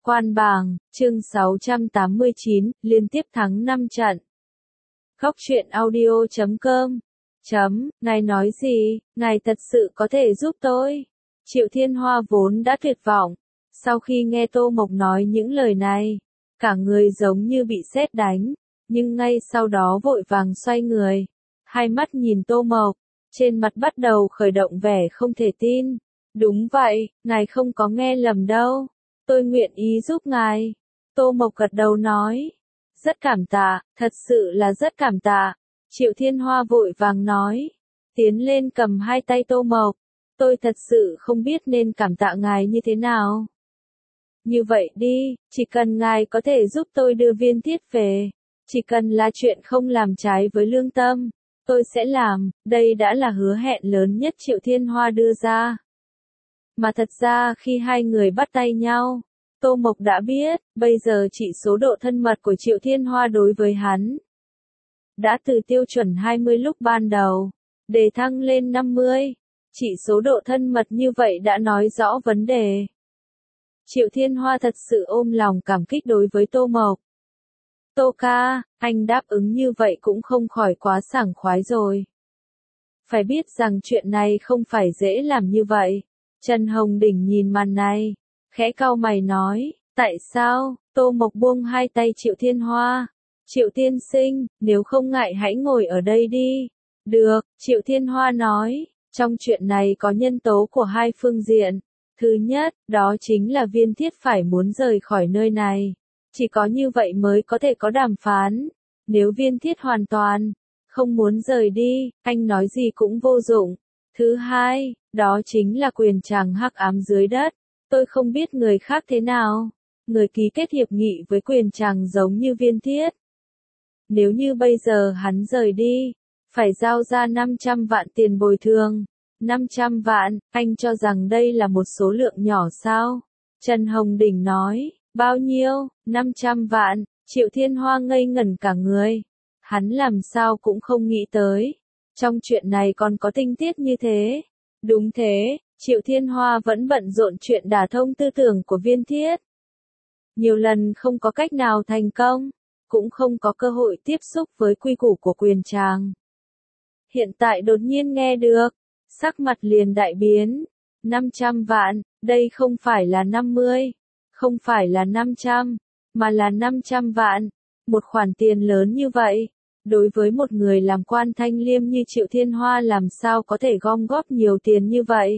Quan bảng, chương 689, liên tiếp thắng 5 trận. Góc truyện audio.com. Ngài nói gì, ngài thật sự có thể giúp tôi? Triệu Thiên Hoa vốn đã tuyệt vọng. Sau khi nghe Tô Mộc nói những lời này, cả người giống như bị sét đánh, nhưng ngay sau đó vội vàng xoay người. Hai mắt nhìn Tô Mộc, trên mặt bắt đầu khởi động vẻ không thể tin. Đúng vậy, ngài không có nghe lầm đâu. Tôi nguyện ý giúp ngài. Tô Mộc gật đầu nói. Rất cảm tạ, thật sự là rất cảm tạ. Triệu Thiên Hoa vội vàng nói. Tiến lên cầm hai tay Tô Mộc. Tôi thật sự không biết nên cảm tạ ngài như thế nào. Như vậy đi, chỉ cần ngài có thể giúp tôi đưa Viên Thiết về. Chỉ cần là chuyện không làm trái với lương tâm, tôi sẽ làm. Đây đã là hứa hẹn lớn nhất Triệu Thiên Hoa đưa ra. Mà thật ra khi hai người bắt tay nhau, Tô Mộc đã biết, bây giờ chỉ số độ thân mật của Triệu Thiên Hoa đối với hắn đã từ tiêu chuẩn 20 lúc ban đầu, đề thăng lên 50. Chỉ số độ thân mật như vậy đã nói rõ vấn đề. Triệu Thiên Hoa thật sự ôm lòng cảm kích đối với Tô Mộc. Tô ca, anh đáp ứng như vậy cũng không khỏi quá sảng khoái rồi. Phải biết rằng chuyện này không phải dễ làm như vậy. Trần Hồng Đỉnh nhìn màn này, khẽ cau mày nói, tại sao? Tô Mộc buông hai tay Triệu Thiên Hoa. Triệu tiên sinh, nếu không ngại hãy ngồi ở đây đi. Được, Triệu Thiên Hoa nói, trong chuyện này có nhân tố của hai phương diện. Thứ nhất, đó chính là Viên Thiết phải muốn rời khỏi nơi này. Chỉ có như vậy mới có thể có đàm phán. Nếu Viên Thiết hoàn toàn không muốn rời đi, anh nói gì cũng vô dụng. Thứ hai, đó chính là quyền tràng hắc ám dưới đất. Tôi không biết người khác thế nào. Người ký kết hiệp nghị với quyền tràng giống như Viên Thiết. Nếu như bây giờ hắn rời đi, phải giao ra 500 vạn tiền bồi thường. 500 vạn, anh cho rằng đây là một số lượng nhỏ sao? Trần Hồng Đỉnh nói, bao nhiêu? 500 vạn, Triệu Thiên Hoa ngây ngẩn cả người. Hắn làm sao cũng không nghĩ tới. Trong chuyện này còn có tình tiết như thế. Đúng thế, Triệu Thiên Hoa vẫn bận rộn chuyện đả thông tư tưởng của Viên Thiết. Nhiều lần không có cách nào thành công, cũng không có cơ hội tiếp xúc với quy củ của quyền tràng. Hiện tại đột nhiên nghe được, sắc mặt liền đại biến. 500 vạn, đây không phải là 50, không phải là 500, mà là 500 vạn. Một khoản tiền lớn như vậy. Đối với một người làm quan thanh liêm như Triệu Thiên Hoa làm sao có thể gom góp nhiều tiền như vậy?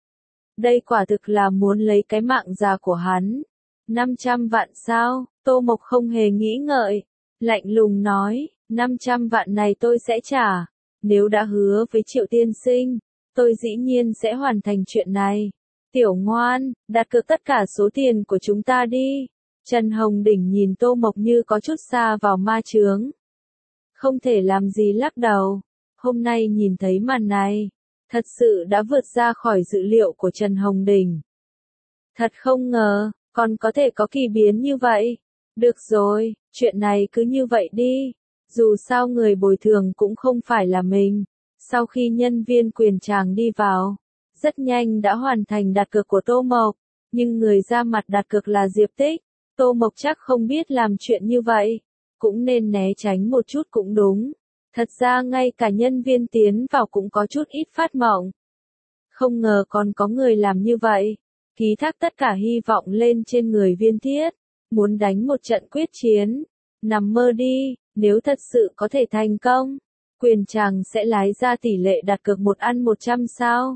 Đây quả thực là muốn lấy cái mạng già của hắn. 500 vạn sao? Tô Mộc không hề nghĩ ngợi. Lạnh lùng nói, 500 vạn này tôi sẽ trả. Nếu đã hứa với Triệu tiên sinh, tôi dĩ nhiên sẽ hoàn thành chuyện này. Tiểu ngoan, đặt cược tất cả số tiền của chúng ta đi. Trần Hồng Đỉnh nhìn Tô Mộc như có chút xa vào ma chướng. Không thể làm gì lắc đầu. Hôm nay nhìn thấy màn này, thật sự đã vượt ra khỏi dự liệu của Trần Hồng Đỉnh. Thật không ngờ, còn có thể có kỳ biến như vậy. Được rồi, chuyện này cứ như vậy đi. Dù sao người bồi thường cũng không phải là mình. Sau khi nhân viên quyền tràng đi vào, rất nhanh đã hoàn thành đặt cược của Tô Mộc. Nhưng người ra mặt đặt cược là Diệp Tích. Tô Mộc chắc không biết làm chuyện như vậy. Cũng nên né tránh một chút cũng đúng. Thật ra ngay cả nhân viên tiến vào cũng có chút ít phát mộng. Không ngờ còn có người làm như vậy. Ký thác tất cả hy vọng lên trên người Viên Thiết. Muốn đánh một trận quyết chiến. Nằm mơ đi, nếu thật sự có thể thành công. Quyền tràng sẽ lái ra tỷ lệ đặt cược 1/100 sao.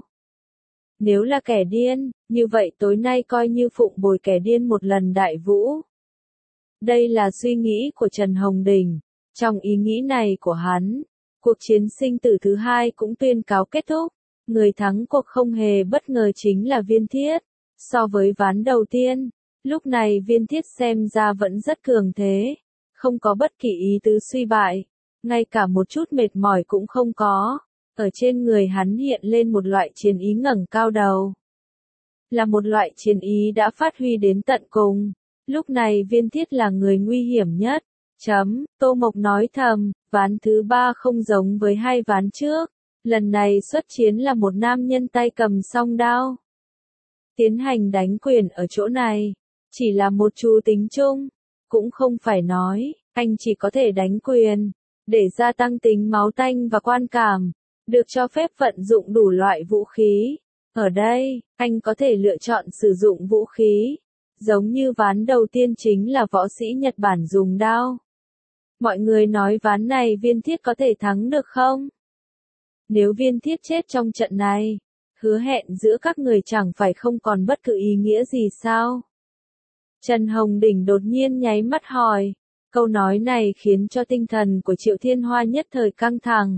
Nếu là kẻ điên, như vậy tối nay coi như phụng bồi kẻ điên một lần đại vũ. Đây là suy nghĩ của Trần Hồng Đỉnh. Trong ý nghĩ này của hắn, cuộc chiến sinh tử thứ hai cũng tuyên cáo kết thúc. Người thắng cuộc không hề bất ngờ chính là Viên Thiết. So với ván đầu tiên, lúc này Viên Thiết xem ra vẫn rất cường thế. Không có bất kỳ ý tứ suy bại. Ngay cả một chút mệt mỏi cũng không có. Ở trên người hắn hiện lên một loại chiến ý ngẩng cao đầu. Là một loại chiến ý đã phát huy đến tận cùng. Lúc này Viên Thiết là người nguy hiểm nhất. Tô Mộc nói thầm, ván thứ 3 không giống với hai ván trước. Lần này xuất chiến là một nam nhân tay cầm song đao. Tiến hành đánh quyền ở chỗ này. Chỉ là một chú tính chung, cũng không phải nói, anh chỉ có thể đánh quyền, để gia tăng tính máu tanh và quan cảm, được cho phép vận dụng đủ loại vũ khí. Ở đây, anh có thể lựa chọn sử dụng vũ khí, giống như ván đầu tiên chính là võ sĩ Nhật Bản dùng đao. Mọi người nói ván này Viên Thiết có thể thắng được không? Nếu Viên Thiết chết trong trận này, hứa hẹn giữa các người chẳng phải không còn bất cứ ý nghĩa gì sao? Trần Hồng Đỉnh đột nhiên nháy mắt hỏi, câu nói này khiến cho tinh thần của Triệu Thiên Hoa nhất thời căng thẳng.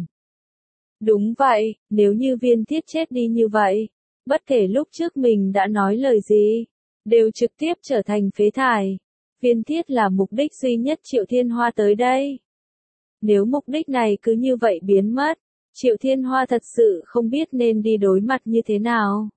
Đúng vậy, nếu như Viên Thiết chết đi như vậy, bất kể lúc trước mình đã nói lời gì, đều trực tiếp trở thành phế thải. Viên Thiết là mục đích duy nhất Triệu Thiên Hoa tới đây. Nếu mục đích này cứ như vậy biến mất, Triệu Thiên Hoa thật sự không biết nên đi đối mặt như thế nào.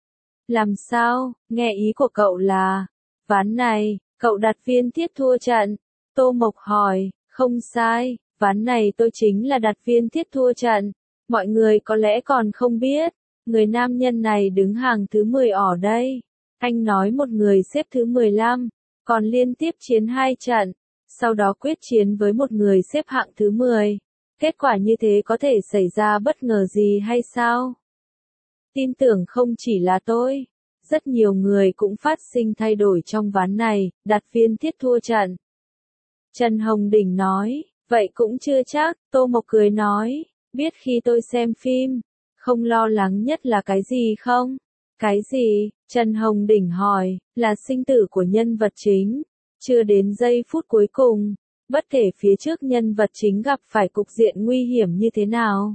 Làm sao, nghe ý của cậu là, ván này, cậu đặt Viên Thiết thua trận. Tô Mộc hỏi, không sai, ván này tôi chính là đặt Viên Thiết thua trận. Mọi người có lẽ còn không biết, người nam nhân này đứng hàng thứ 10 ở đây. Anh nói một người xếp thứ 15, còn liên tiếp chiến 2 trận, sau đó quyết chiến với một người xếp hạng thứ 10. Kết quả như thế có thể xảy ra bất ngờ gì hay sao? Tin tưởng không chỉ là tôi, rất nhiều người cũng phát sinh thay đổi trong ván này, đặt Viên Thiết thua trận. Trần Hồng Đỉnh nói, vậy cũng chưa chắc, Tô Mộc cười nói, biết khi tôi xem phim, không lo lắng nhất là cái gì không? Cái gì? Trần Hồng Đỉnh hỏi, là sinh tử của nhân vật chính. Chưa đến giây phút cuối cùng, bất kể phía trước nhân vật chính gặp phải cục diện nguy hiểm như thế nào,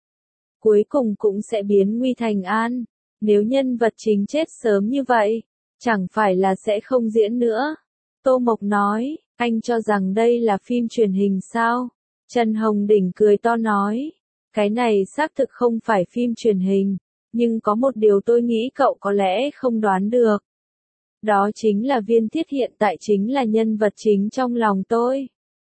cuối cùng cũng sẽ biến nguy thành an. Nếu nhân vật chính chết sớm như vậy, chẳng phải là sẽ không diễn nữa. Tô Mộc nói, anh cho rằng đây là phim truyền hình sao? Trần Hồng Đỉnh cười to nói, cái này xác thực không phải phim truyền hình, nhưng có một điều tôi nghĩ cậu có lẽ không đoán được. Đó chính là Viên Thiết hiện tại chính là nhân vật chính trong lòng tôi.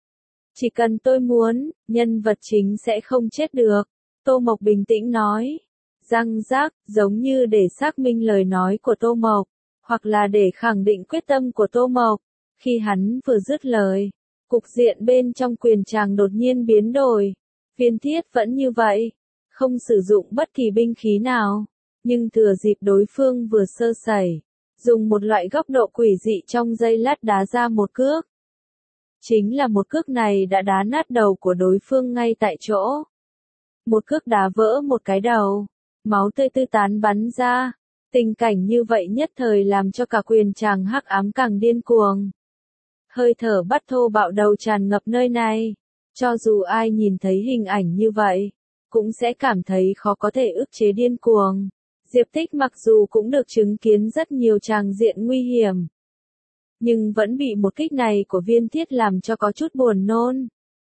Chỉ cần tôi muốn, nhân vật chính sẽ không chết được. Tô Mộc bình tĩnh nói. Răng rác, giống như để xác minh lời nói của Tô Mộc, hoặc là để khẳng định quyết tâm của Tô Mộc. Khi hắn vừa dứt lời, cục diện bên trong quyền tràng đột nhiên biến đổi. Viên Thiết vẫn như vậy, không sử dụng bất kỳ binh khí nào, nhưng thừa dịp đối phương vừa sơ sẩy, dùng một loại góc độ quỷ dị trong giây lát đá ra một cước. Chính là một cước này đã đá nát đầu của đối phương ngay tại chỗ. Một cước đá vỡ một cái đầu, máu tươi tứ tán bắn ra. Tình cảnh như vậy nhất thời làm cho cả quyền tràng hắc ám càng điên cuồng. Hơi thở bắt thô bạo đầu tràn ngập nơi này. Cho dù ai nhìn thấy hình ảnh như vậy, cũng sẽ cảm thấy khó có thể ức chế điên cuồng. Diệp Tích mặc dù cũng được chứng kiến rất nhiều tràng diện nguy hiểm, nhưng vẫn bị một kích này của Viên Thiết làm cho có chút buồn nôn.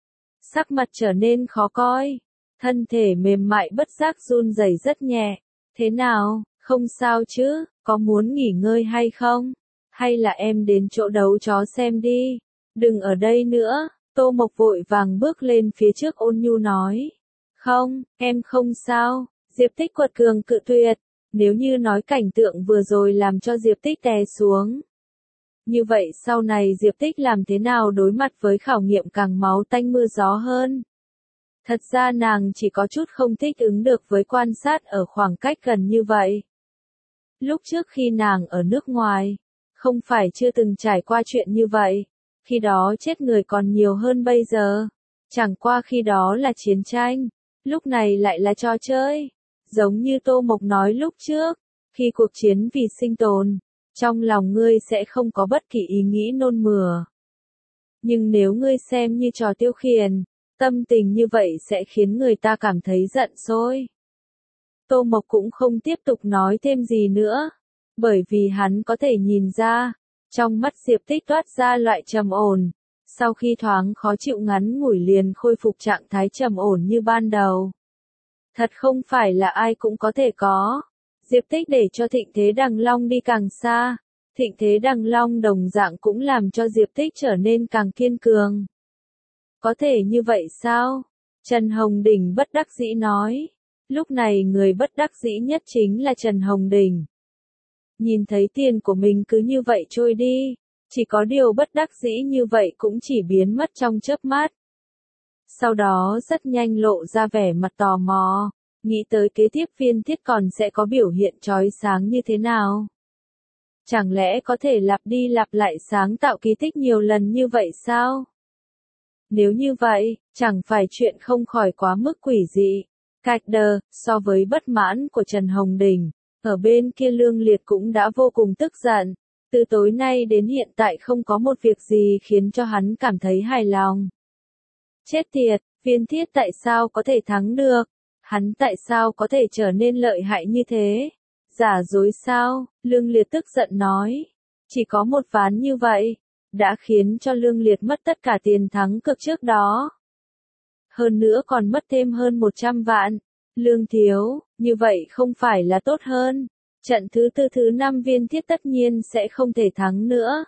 Sắc mặt trở nên khó coi, thân thể mềm mại bất giác run rẩy rất nhẹ. Thế nào, không sao chứ, có muốn nghỉ ngơi hay không? Hay là em đến chỗ đấu chó xem đi, đừng ở đây nữa. Tô Mộc vội vàng bước lên phía trước ôn nhu nói. Không, em không sao. Diệp Tích quật cường cự tuyệt. Nếu như nói cảnh tượng vừa rồi làm cho Diệp Tích đè xuống, như vậy sau này Diệp Tích làm thế nào đối mặt với khảo nghiệm càng máu tanh mưa gió hơn? Thật ra nàng chỉ có chút không thích ứng được với quan sát ở khoảng cách gần như vậy. Lúc trước khi nàng ở nước ngoài, không phải chưa từng trải qua chuyện như vậy, khi đó chết người còn nhiều hơn bây giờ. Chẳng qua khi đó là chiến tranh, lúc này lại là trò chơi. Giống như Tô Mộc nói lúc trước, khi cuộc chiến vì sinh tồn, trong lòng ngươi sẽ không có bất kỳ ý nghĩ nôn mửa. Nhưng nếu ngươi xem như trò tiêu khiển, tâm tình như vậy sẽ khiến người ta cảm thấy giận sôi. Tô Mộc cũng không tiếp tục nói thêm gì nữa, bởi vì hắn có thể nhìn ra, trong mắt Diệp Tích toát ra loại trầm ổn, sau khi thoáng khó chịu ngắn ngủi liền khôi phục trạng thái trầm ổn như ban đầu. Thật không phải là ai cũng có thể có. Diệp Tích để cho Thịnh Thế Đằng Long đi càng xa, Thịnh Thế Đằng Long đồng dạng cũng làm cho Diệp Tích trở nên càng kiên cường. Có thể như vậy sao? Trần Hồng Đỉnh bất đắc dĩ nói. Lúc này người bất đắc dĩ nhất chính là Trần Hồng Đỉnh. nhìn thấy tiền của mình cứ như vậy trôi đi. Chỉ có điều bất đắc dĩ như vậy cũng chỉ biến mất trong chớp mắt. Sau đó rất nhanh lộ ra vẻ mặt tò mò, nghĩ tới kế tiếp Viên Thiết còn sẽ có biểu hiện chói sáng như thế nào. Chẳng lẽ có thể lặp đi lặp lại sáng tạo kỳ tích nhiều lần như vậy sao? Nếu như vậy, chẳng phải chuyện không khỏi quá mức quỷ dị. Cạch đờ, so với bất mãn của Trần Hồng Đình, ở bên kia Lương Liệt cũng đã vô cùng tức giận. Từ tối nay đến hiện tại không có một việc gì khiến cho hắn cảm thấy hài lòng. Chết tiệt, Viên Thiết tại sao có thể thắng được? Hắn tại sao có thể trở nên lợi hại như thế? Giả dối sao? Lương Liệt tức giận nói. Chỉ có một ván như vậy, đã khiến cho Lương Liệt mất tất cả tiền thắng cược trước đó. Hơn nữa còn mất thêm hơn 100 vạn. Lương thiếu, như vậy không phải là tốt hơn. Trận thứ tư thứ 5 Viên Thiết tất nhiên sẽ không thể thắng nữa.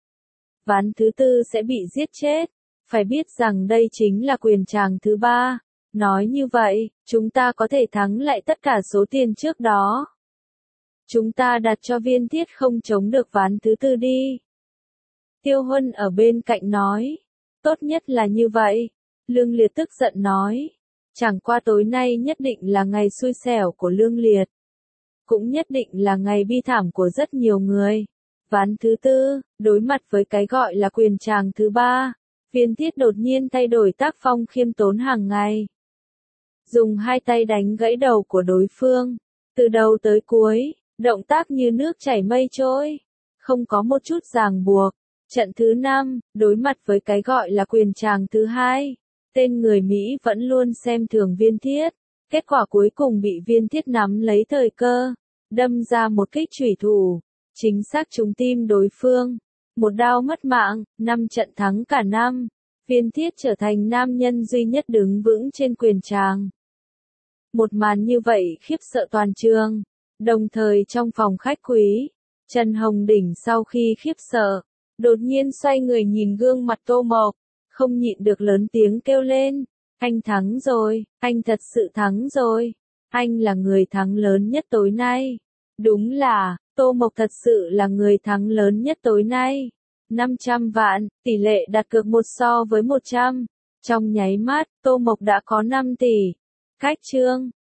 Ván thứ tư sẽ bị giết chết. Phải biết rằng đây chính là quyền tràng thứ 3. Nói như vậy, chúng ta có thể thắng lại tất cả số tiền trước đó. Chúng ta đặt cho Viên Thiết không chống được ván thứ tư đi. Tiêu Huân ở bên cạnh nói. Tốt nhất là như vậy. Lương Liệt tức giận nói. Chẳng qua tối nay nhất định là ngày xui xẻo của Lương Liệt. Cũng nhất định là ngày bi thảm của rất nhiều người. Ván thứ tư, đối mặt với cái gọi là quyền tràng thứ 3, Viên Thiết đột nhiên thay đổi tác phong khiêm tốn hàng ngày. Dùng hai tay đánh gãy đầu của đối phương. Từ đầu tới cuối, động tác như nước chảy mây trôi. Không có một chút ràng buộc. Trận thứ 5, đối mặt với cái gọi là quyền tràng thứ 2. Tên người Mỹ vẫn luôn xem thường Viên Thiết. Kết quả cuối cùng bị Viên Thiết nắm lấy thời cơ. Đâm ra một kích chủy thủ. Chính xác trúng tim đối phương. Một đao mất mạng, 5 trận thắng cả năm. Viên Thiết trở thành nam nhân duy nhất đứng vững trên quyền tràng. Một màn như vậy khiếp sợ toàn trường. Đồng thời trong phòng khách quý, Trần Hồng Đỉnh sau khi khiếp sợ, đột nhiên xoay người nhìn gương mặt Tô Mộc, không nhịn được lớn tiếng kêu lên. Anh thắng rồi, anh thật sự thắng rồi. Anh là người thắng lớn nhất tối nay. Đúng là, Tô Mộc thật sự là người thắng lớn nhất tối nay. 500 vạn, tỷ lệ đặt cược 1 so với 100. Trong nháy mắt, Tô Mộc đã có 5 tỷ. Khách trương,